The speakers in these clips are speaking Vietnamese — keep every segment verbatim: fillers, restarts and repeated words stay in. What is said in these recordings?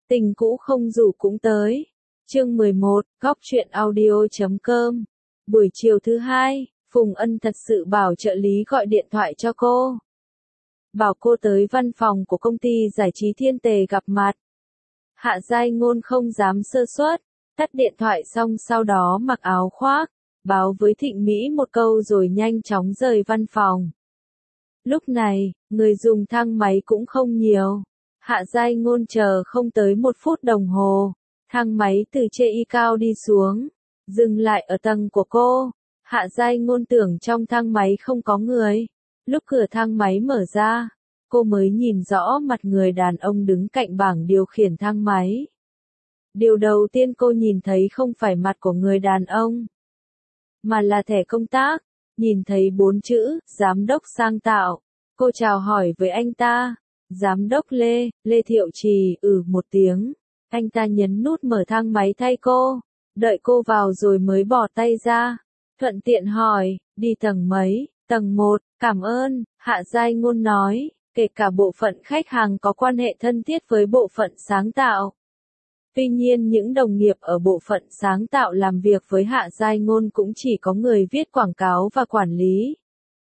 Tình cũ không rủ cũng tới. Chương mười một, góc truyện audio chấm com. Buổi chiều thứ hai, Phùng Ân thật sự bảo trợ lý gọi điện thoại cho cô. Bảo cô tới văn phòng của công ty giải trí Thiên Tề gặp mặt. Hạ Giai Ngôn không dám sơ suất, tắt điện thoại xong sau đó mặc áo khoác, báo với Thịnh Mỹ một câu rồi nhanh chóng rời văn phòng. Lúc này, người dùng thang máy cũng không nhiều. Hạ Giai Ngôn chờ không tới một phút đồng hồ, thang máy từ trên y cao đi xuống, dừng lại ở tầng của cô. Hạ Giai Ngôn tưởng trong thang máy không có người. Lúc cửa thang máy mở ra, cô mới nhìn rõ mặt người đàn ông đứng cạnh bảng điều khiển thang máy. Điều đầu tiên cô nhìn thấy không phải mặt của người đàn ông, mà là thẻ công tác. Nhìn thấy bốn chữ, giám đốc Sang Tạo. Cô chào hỏi với anh ta. Giám đốc Lê, Lê Thiệu Trì, ừ một tiếng. Anh ta nhấn nút mở thang máy thay cô. Đợi cô vào rồi mới bỏ tay ra. Thuận tiện hỏi, đi tầng mấy? Tầng một, cảm ơn, Hạ Giai Ngôn nói. Kể cả bộ phận khách hàng có quan hệ thân thiết với bộ phận sáng tạo. Tuy nhiên những đồng nghiệp ở bộ phận sáng tạo làm việc với Hạ Giai Ngôn cũng chỉ có người viết quảng cáo và quản lý.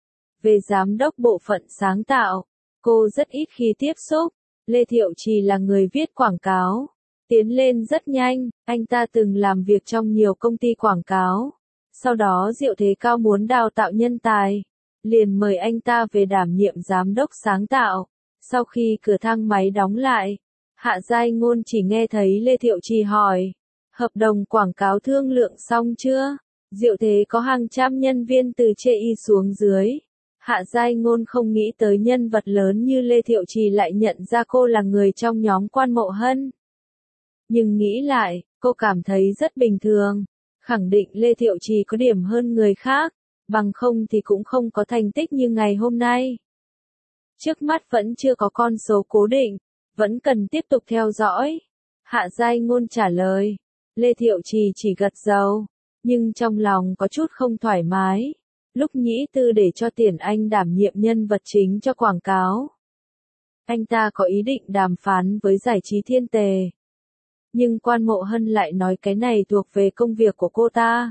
Về giám đốc bộ phận sáng tạo, cô rất ít khi tiếp xúc. Lê Thiệu Trì là người viết quảng cáo, tiến lên rất nhanh. Anh ta từng làm việc trong nhiều công ty quảng cáo. Sau đó Diệu Thế Cao muốn đào tạo nhân tài, liền mời anh ta về đảm nhiệm giám đốc sáng tạo. Sau khi cửa thang máy đóng lại, Hạ Giai Ngôn chỉ nghe thấy Lê Thiệu Trì hỏi, hợp đồng quảng cáo thương lượng xong chưa? Diệu Thế có hàng trăm nhân viên từ trên y xuống dưới. Hạ Giai Ngôn không nghĩ tới nhân vật lớn như Lê Thiệu Trì lại nhận ra cô là người trong nhóm Quan Mộ Hân. Nhưng nghĩ lại, cô cảm thấy rất bình thường. Khẳng định Lê Thiệu Trì có điểm hơn người khác, bằng không thì cũng không có thành tích như ngày hôm nay. Trước mắt vẫn chưa có con số cố định, vẫn cần tiếp tục theo dõi. Hạ Giai Ngôn trả lời. Lê Thiệu Trì chỉ gật đầu, nhưng trong lòng có chút không thoải mái. Lúc Nhĩ Tư để cho Tiền Anh đảm nhiệm nhân vật chính cho quảng cáo, anh ta có ý định đàm phán với giải trí Thiên Tề. Nhưng Quan Mộ Hân lại nói cái này thuộc về công việc của cô ta.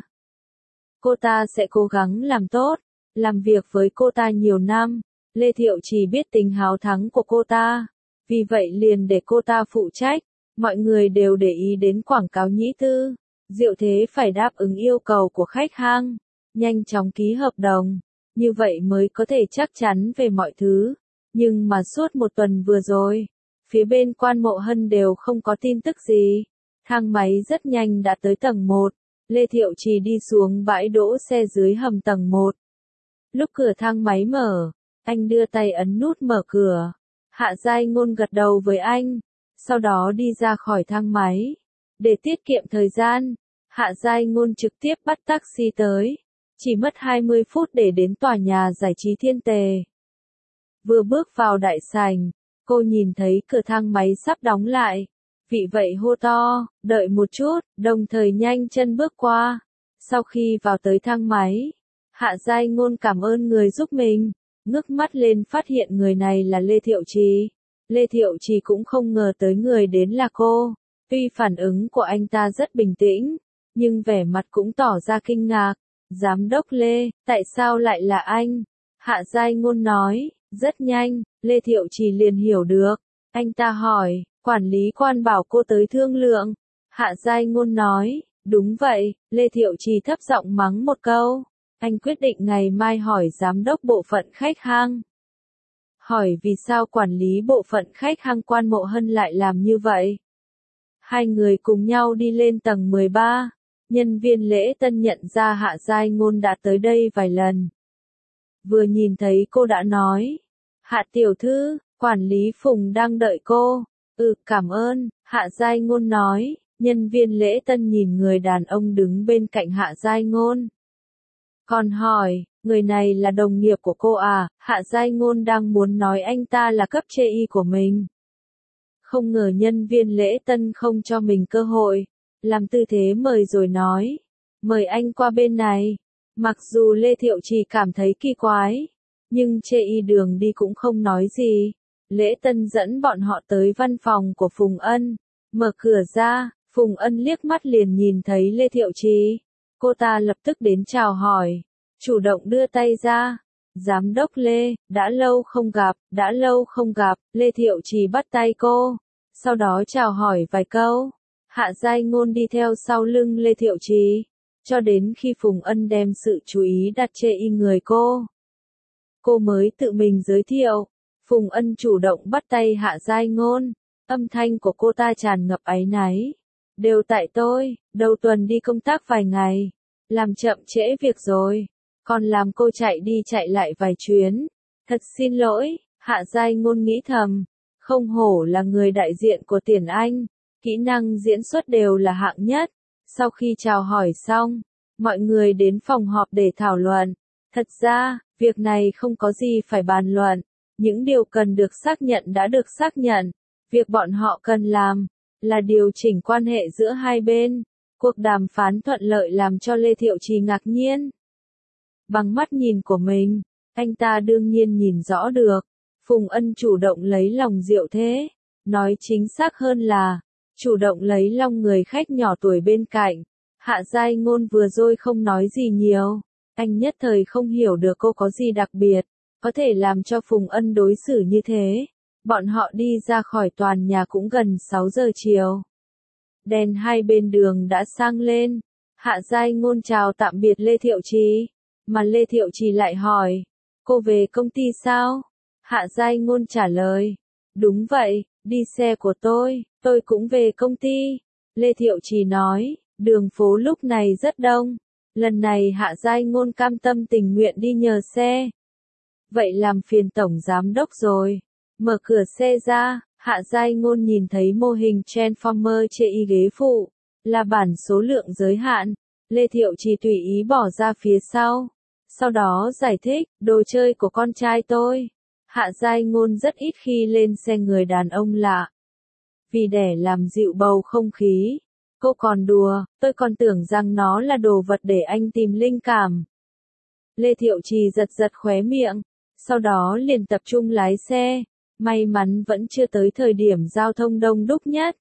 Cô ta sẽ cố gắng làm tốt, làm việc với cô ta nhiều năm. Lê Thiệu Trì biết tính háo thắng của cô ta, vì vậy liền để cô ta phụ trách. Mọi người đều để ý đến quảng cáo Nhĩ Tư. Diệu Thế phải đáp ứng yêu cầu của khách hàng, nhanh chóng ký hợp đồng, như vậy mới có thể chắc chắn về mọi thứ. Nhưng mà suốt một tuần vừa rồi, phía bên Quan Mộ Hân đều không có tin tức gì. Thang máy rất nhanh đã tới tầng một. Lê Thiệu Trì đi xuống bãi đỗ xe dưới hầm tầng một. Lúc cửa thang máy mở, anh đưa tay ấn nút mở cửa. Hạ Giai Ngôn gật đầu với anh, sau đó đi ra khỏi thang máy. Để tiết kiệm thời gian, Hạ Giai Ngôn trực tiếp bắt taxi tới. Chỉ mất hai mươi phút để đến tòa nhà giải trí Thiên Tề. Vừa bước vào đại sảnh, cô nhìn thấy cửa thang máy sắp đóng lại. Vì vậy hô to, đợi một chút, đồng thời nhanh chân bước qua. Sau khi vào tới thang máy, Hạ Giai Ngôn cảm ơn người giúp mình, ngước mắt lên phát hiện người này là Lê Thiệu Trì. Lê Thiệu Trì cũng không ngờ tới người đến là cô. Tuy phản ứng của anh ta rất bình tĩnh, nhưng vẻ mặt cũng tỏ ra kinh ngạc. Giám đốc Lê, tại sao lại là anh? Hạ Giai Ngôn nói. Rất nhanh, Lê Thiệu Trì liền hiểu được. Anh ta hỏi, quản lý Quan bảo cô tới thương lượng. Hạ Giai Ngôn nói, đúng vậy. Lê Thiệu Trì thấp giọng mắng một câu. Anh quyết định ngày mai hỏi giám đốc bộ phận khách hàng. Hỏi vì sao quản lý bộ phận khách hàng Quan Mộ Hân lại làm như vậy. Hai người cùng nhau đi lên tầng mười ba. Nhân viên lễ tân nhận ra Hạ Giai Ngôn đã tới đây vài lần. Vừa nhìn thấy cô đã nói, Hạ tiểu thư, quản lý Phùng đang đợi cô. Ừ, cảm ơn, Hạ Giai Ngôn nói. Nhân viên lễ tân nhìn người đàn ông đứng bên cạnh Hạ Giai Ngôn. Còn hỏi, người này là đồng nghiệp của cô à? Hạ Giai Ngôn đang muốn nói anh ta là cấp chê y của mình. Không ngờ nhân viên lễ tân không cho mình cơ hội, làm tư thế mời rồi nói, mời anh qua bên này. Mặc dù Lê Thiệu Trì cảm thấy kỳ quái, nhưng chê y đường đi cũng không nói gì. Lễ tân dẫn bọn họ tới văn phòng của Phùng Ân. Mở cửa ra, Phùng Ân liếc mắt liền nhìn thấy Lê Thiệu Trì. Cô ta lập tức đến chào hỏi, chủ động đưa tay ra. Giám đốc Lê, đã lâu không gặp, đã lâu không gặp, Lê Thiệu Trì bắt tay cô, sau đó chào hỏi vài câu. Hạ Giai Ngôn đi theo sau lưng Lê Thiệu Trì, cho đến khi Phùng Ân đem sự chú ý đặt trên người cô. Cô mới tự mình giới thiệu, Phùng Ân chủ động bắt tay Hạ Giai Ngôn, âm thanh của cô ta tràn ngập áy náy. Đều tại tôi, đầu tuần đi công tác vài ngày, làm chậm trễ việc rồi, còn làm cô chạy đi chạy lại vài chuyến. Thật xin lỗi, Hạ Giai Ngôn nghĩ thầm, không hổ là người đại diện của Tiền Anh, kỹ năng diễn xuất đều là hạng nhất. Sau khi chào hỏi xong, mọi người đến phòng họp để thảo luận. Thật ra, việc này không có gì phải bàn luận, những điều cần được xác nhận đã được xác nhận, việc bọn họ cần làm là điều chỉnh quan hệ giữa hai bên. Cuộc đàm phán thuận lợi làm cho Lê Thiệu Trì ngạc nhiên. Bằng mắt nhìn của mình, anh ta đương nhiên nhìn rõ được, Phùng Ân chủ động lấy lòng Diệu Thế, nói chính xác hơn là, chủ động lấy lòng người khách nhỏ tuổi bên cạnh. Hạ Giai Ngôn vừa rồi không nói gì nhiều, anh nhất thời không hiểu được cô có gì đặc biệt, có thể làm cho Phùng Ân đối xử như thế. Bọn họ đi ra khỏi toàn nhà cũng gần sáu giờ chiều. Đèn hai bên đường đã sang lên. Hạ Giai Ngôn chào tạm biệt Lê Thiệu Trì, mà Lê Thiệu Trì lại hỏi, cô về công ty sao? Hạ Giai Ngôn trả lời, đúng vậy, đi xe của tôi, tôi cũng về công ty. Lê Thiệu Trì nói, đường phố lúc này rất đông, lần này Hạ Giai Ngôn cam tâm tình nguyện đi nhờ xe. Vậy làm phiền tổng giám đốc rồi. Mở cửa xe ra, Hạ Giai Ngôn nhìn thấy mô hình Transformer trên y ghế phụ, là bản số lượng giới hạn. Lê Thiệu Trì tùy ý bỏ ra phía sau, sau đó giải thích, đồ chơi của con trai tôi. Hạ Giai Ngôn rất ít khi lên xe người đàn ông lạ, vì để làm dịu bầu không khí. Cô còn đùa, tôi còn tưởng rằng nó là đồ vật để anh tìm linh cảm. Lê Thiệu Trì giật giật khóe miệng, sau đó liền tập trung lái xe. May mắn vẫn chưa tới thời điểm giao thông đông đúc nhất.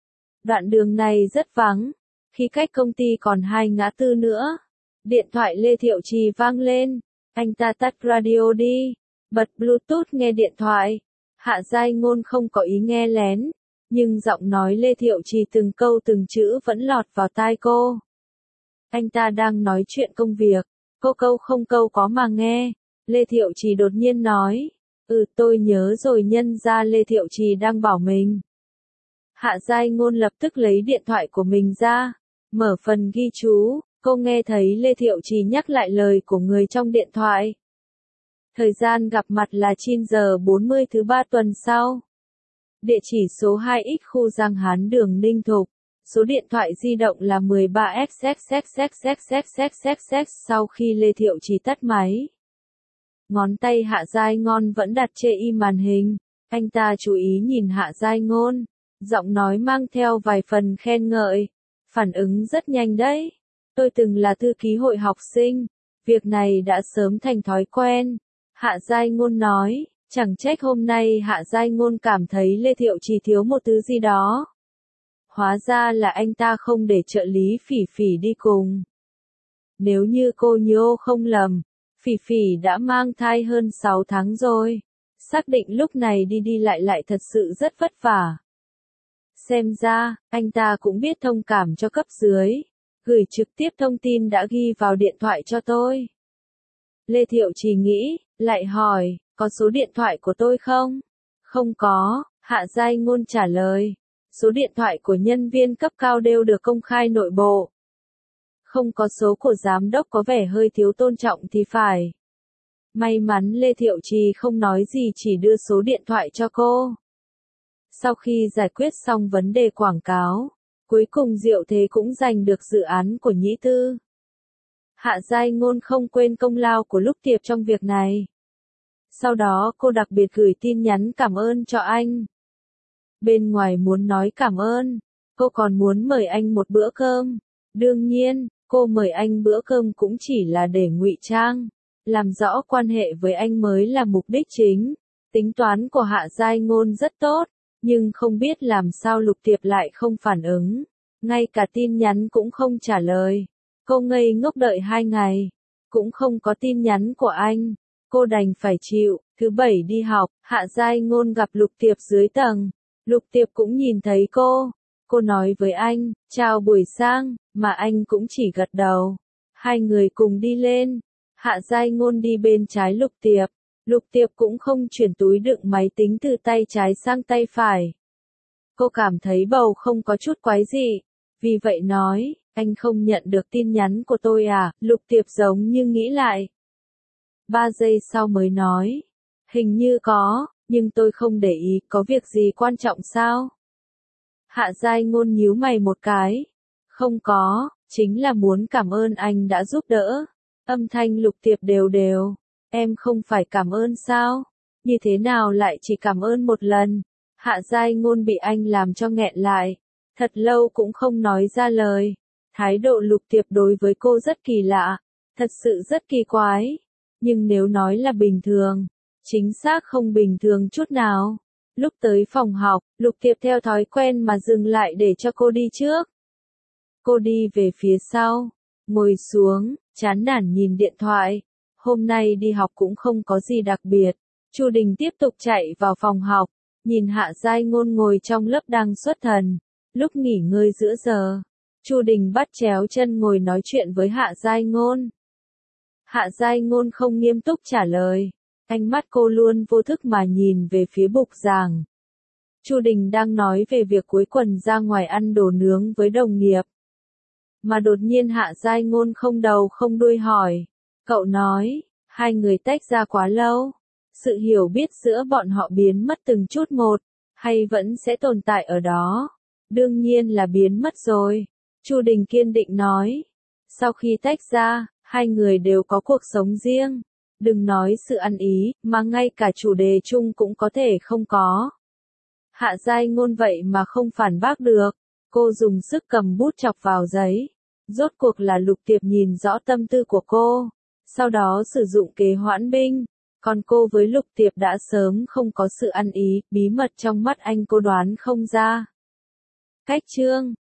Đoạn đường này rất vắng, khi cách công ty còn hai ngã tư nữa. Điện thoại Lê Thiệu Trì vang lên, anh ta tắt radio đi, bật Bluetooth nghe điện thoại. Hạ Giai Ngôn không có ý nghe lén, nhưng giọng nói Lê Thiệu Trì từng câu từng chữ vẫn lọt vào tai cô. Anh ta đang nói chuyện công việc, cô câu không câu có mà nghe. Lê Thiệu Trì đột nhiên nói, ừ tôi nhớ rồi, nhân ra Lê Thiệu Trì đang bảo mình. Hạ Giai Ngôn lập tức lấy điện thoại của mình ra, mở phần ghi chú, cô nghe thấy Lê Thiệu Trì nhắc lại lời của người trong điện thoại. Thời gian gặp mặt là chín giờ bốn mươi thứ ba tuần sau. Địa chỉ số hai X khu Giang Hán đường Ninh Thục. Số điện thoại di động là mười ba ép ép ép ép ép ép ép ép ép. Sau khi Lê Thiệu Trì tắt máy, ngón tay Hạ Giai Ngôn vẫn đặt trên y màn hình. Anh ta chú ý nhìn Hạ Giai Ngôn, giọng nói mang theo vài phần khen ngợi. Phản ứng rất nhanh đấy. Tôi từng là thư ký hội học sinh, việc này đã sớm thành thói quen. Hạ Giai Ngôn nói, chẳng trách hôm nay Hạ Giai Ngôn cảm thấy Lê Thiệu Trì thiếu một thứ gì đó. Hóa ra là anh ta không để trợ lý Phỉ Phỉ đi cùng. Nếu như cô nhớ không lầm, Phỉ Phỉ đã mang thai hơn sáu tháng rồi. Xác định lúc này đi đi lại lại thật sự rất vất vả. Xem ra, anh ta cũng biết thông cảm cho cấp dưới. Gửi trực tiếp thông tin đã ghi vào điện thoại cho tôi. Lê Thiệu Trì nghĩ, lại hỏi, có số điện thoại của tôi không? Không có, Hạ Giai Ngôn trả lời. Số điện thoại của nhân viên cấp cao đều được công khai nội bộ. Không có số của giám đốc có vẻ hơi thiếu tôn trọng thì phải. May mắn Lê Thiệu Trì không nói gì, chỉ đưa số điện thoại cho cô. Sau khi giải quyết xong vấn đề quảng cáo, cuối cùng Diệu Thế cũng giành được dự án của Nhĩ Tư. Hạ Giai Ngôn không quên công lao của Lúc Tiệp trong việc này. Sau đó cô đặc biệt gửi tin nhắn cảm ơn cho anh. Bên ngoài muốn nói cảm ơn, cô còn muốn mời anh một bữa cơm. Đương nhiên, cô mời anh bữa cơm cũng chỉ là để ngụy trang, làm rõ quan hệ với anh mới là mục đích chính. Tính toán của Hạ Giai Ngôn rất tốt, nhưng không biết làm sao Lục Tiệp lại không phản ứng, ngay cả tin nhắn cũng không trả lời. Cô ngây ngốc đợi hai ngày, cũng không có tin nhắn của anh, cô đành phải chịu. Thứ bảy đi học, Hạ Giai Ngôn gặp Lục Tiệp dưới tầng, Lục Tiệp cũng nhìn thấy cô, cô nói với anh, chào buổi sáng, mà anh cũng chỉ gật đầu. Hai người cùng đi lên, Hạ Giai Ngôn đi bên trái Lục Tiệp, Lục Tiệp cũng không chuyển túi đựng máy tính từ tay trái sang tay phải. Cô cảm thấy bầu không có chút quái dị, vì vậy nói, anh không nhận được tin nhắn của tôi à? Lục Tiệp giống như nghĩ lại. Ba giây sau mới nói, hình như có, nhưng tôi không để ý, có việc gì quan trọng sao? Hạ Giai Ngôn nhíu mày một cái. Không có, chính là muốn cảm ơn anh đã giúp đỡ. Âm thanh Lục Tiệp đều đều. Em không phải cảm ơn sao? Như thế nào lại chỉ cảm ơn một lần? Hạ Giai Ngôn bị anh làm cho nghẹn lại. Thật lâu cũng không nói ra lời. Thái độ Lục Tiệp đối với cô rất kỳ lạ. Thật sự rất kỳ quái. Nhưng nếu nói là bình thường, chính xác không bình thường chút nào. Lúc tới phòng học, Lục Tiệp theo thói quen mà dừng lại để cho cô đi trước. Cô đi về phía sau, ngồi xuống, chán nản nhìn điện thoại. Hôm nay đi học cũng không có gì đặc biệt. Chu Đình tiếp tục chạy vào phòng học, nhìn Hạ Giai Ngôn ngồi trong lớp đang xuất thần. Lúc nghỉ ngơi giữa giờ, Chu Đình bắt chéo chân ngồi nói chuyện với Hạ Giai Ngôn. Hạ Giai Ngôn không nghiêm túc trả lời. Ánh mắt cô luôn vô thức mà nhìn về phía bục giảng. Chu Đình đang nói về việc cuối tuần ra ngoài ăn đồ nướng với đồng nghiệp. Mà đột nhiên Hạ Giai Ngôn không đầu không đuôi hỏi. Cậu nói, hai người tách ra quá lâu. Sự hiểu biết giữa bọn họ biến mất từng chút một, hay vẫn sẽ tồn tại ở đó? Đương nhiên là biến mất rồi. Chu Đình kiên định nói. Sau khi tách ra, hai người đều có cuộc sống riêng. Đừng nói sự ăn ý, mà ngay cả chủ đề chung cũng có thể không có. Hạ Giai Ngôn vậy mà không phản bác được. Cô dùng sức cầm bút chọc vào giấy. Rốt cuộc là Lục Tiệp nhìn rõ tâm tư của cô. Sau đó sử dụng kế hoãn binh. Còn cô với Lục Tiệp đã sớm không có sự ăn ý, bí mật trong mắt anh cô đoán không ra. Cách chương